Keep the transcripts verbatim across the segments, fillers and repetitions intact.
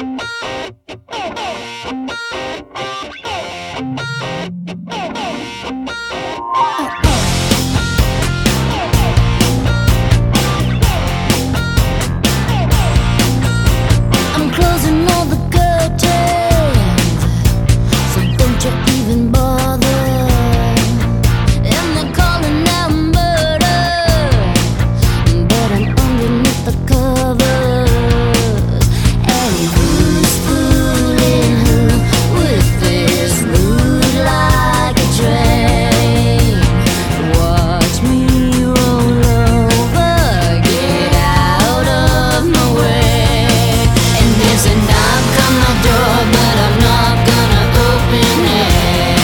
I'm closing all the curtains, so don't you even bother. And they're calling out murder, but I'm underneath the covers. And who's fooling who with this mood like a train? Watch me roll over, get out of my way. And there's a knock on my door, but I'm not gonna open it.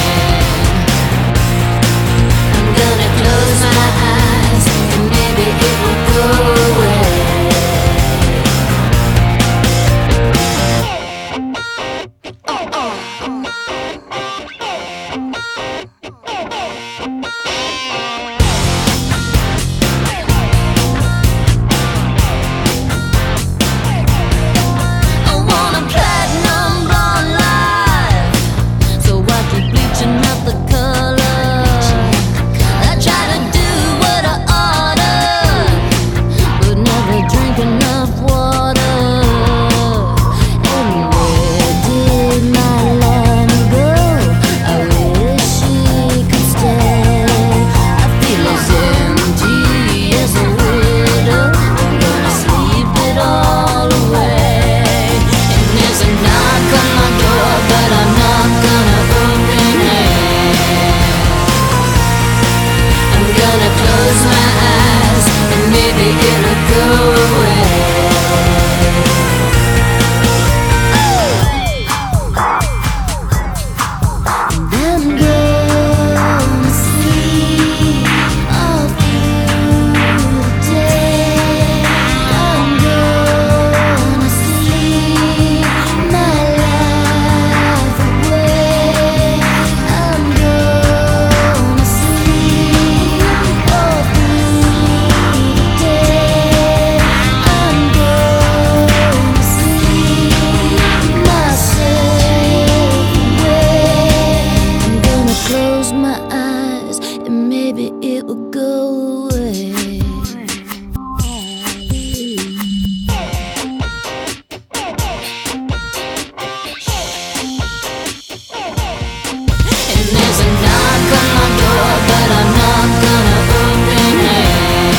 I'm gonna close my eyes, and maybe it will go away. Oh, oh. I want a platinum blonde life, so I keep bleaching out the color. I try to do what I oughta, but never drink enough water. And where did my land go? I wish she could stay. I feel as empty as a widow. I'm gonna sleep it all away. And there's a knock on my door, but I'm not gonna open it. I'm gonna close my eyes, and maybe it'll go away. And I'm gonna sleep all through the day. I'm gonna sleep my life away. I'm gonna sleep all through the day. I'm gonna sleep myself away. I'm gonna close my eyes, and maybe it will go away. And there's a knock on my door, but I'm not gonna open it.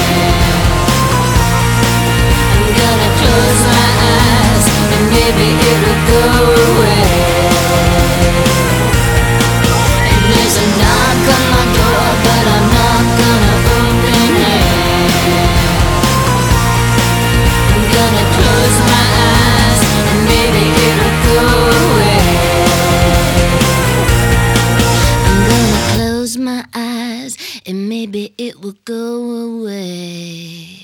I'm gonna close my eyes, and maybe it'll go away. And there's a knock on my door, but I'm not gonna open it. I'm gonna close my eyes, and maybe it'll go away. I'm gonna close my eyes, and maybe it will go away.